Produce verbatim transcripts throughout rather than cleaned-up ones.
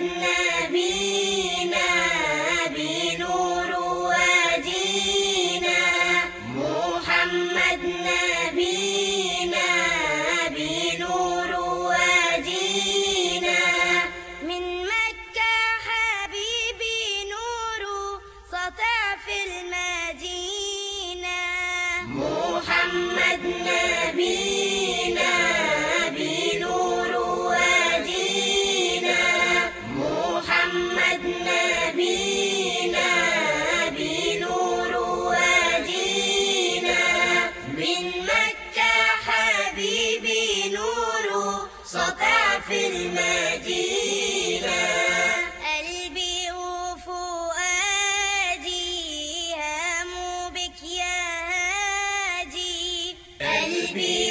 نبينا بنور وادينا، محمد نبينا بنور وادينا، من مكة حبيبي نور سطع في المدينة، محمد نبينا بنور وادينا، محمد نبينا بنور وادينا، من مكة حبيبي نور سطع في المدينة، قلبي وفؤادي هاموا بك يا هادي، قلبي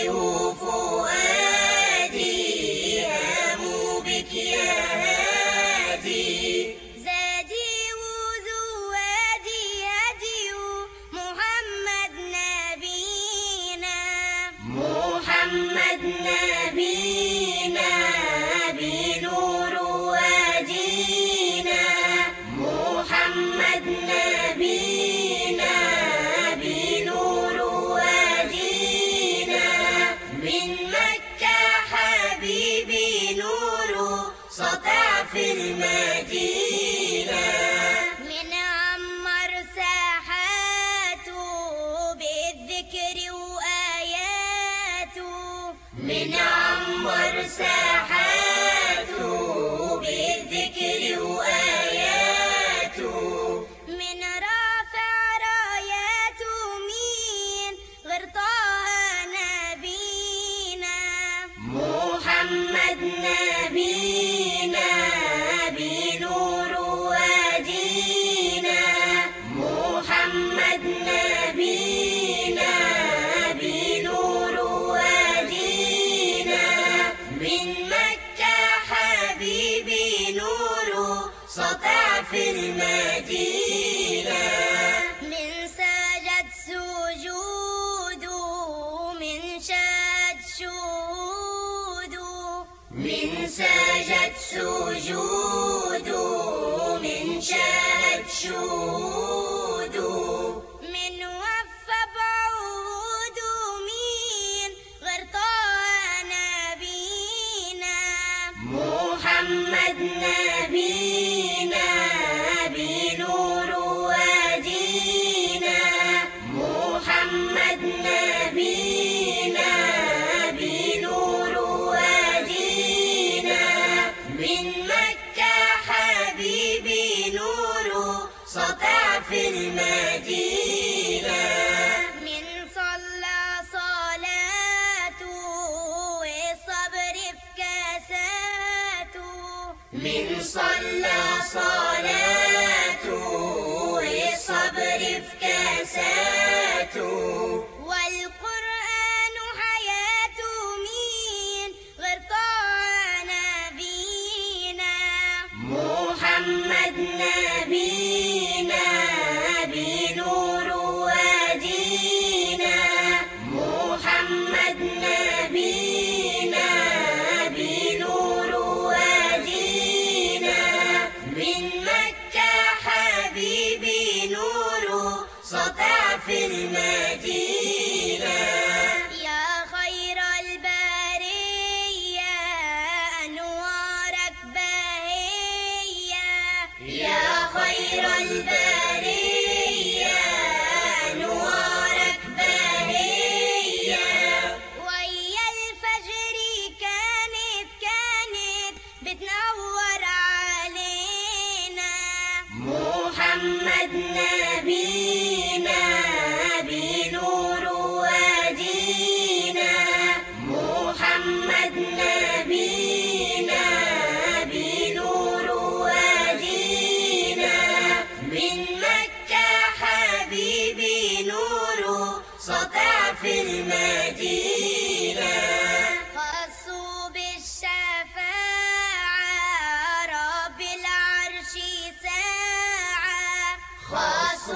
وفؤادي هاموا بك يا هادي، زادي وزوادي هدي محمد نبينا، محمد نبينا بنور وادينا، محمد نبينا بنور وادينا، من مكة حبيبي نور سطع في المدينة، من عمر ساحاته بالذكر وآياته، من عمر ساحاته بالذكر وآياته، من رافع راياته مين غير طه نبينا، محمد نبينا بنور وادينا، محمد نبينا بنور وادينا، من مكة حبيبي نور سطع في المدينة، من سجد سجوده من شهد شهوده، من سجد سجوده من شهد شهوده، من وفى بعوده مين غير طه نبينا، محمد نبينا بنور وادينا، محمد نبينا بنور وادينا، من مكة حبيبي نور سطع في المدينة، من صلى صلاته والصبر في كاساته، من صلى صلاته والصبر في كاساته، والقرآن حياته مين غير طه نبينا، محمد نبينا بنور وادينا، محمد نبينا بنور وادينا، من مكة حبيبي نور سطع في المدينة، يا خير البرية أنوارك باهية، يا خير البرية أنوارك باهية، ويا الفجر كانت كانت بتنور علينا، محمد نبينا بنور وادينا، محمد نبينا بنور وادينا، من مكة حبيبي نور سطع في المدينة، خصوا بالشفاعة رب العرش ساعة، خصوا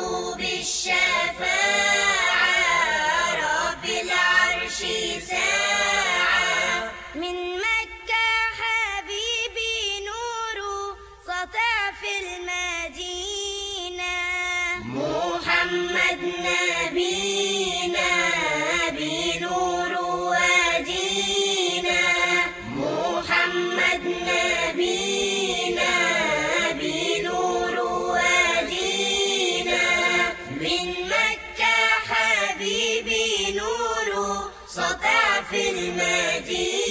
محمد نبينا بنور وادينا، محمد نبينا بنور وادينا، من مكة حبيبي نور سطع في المدينة.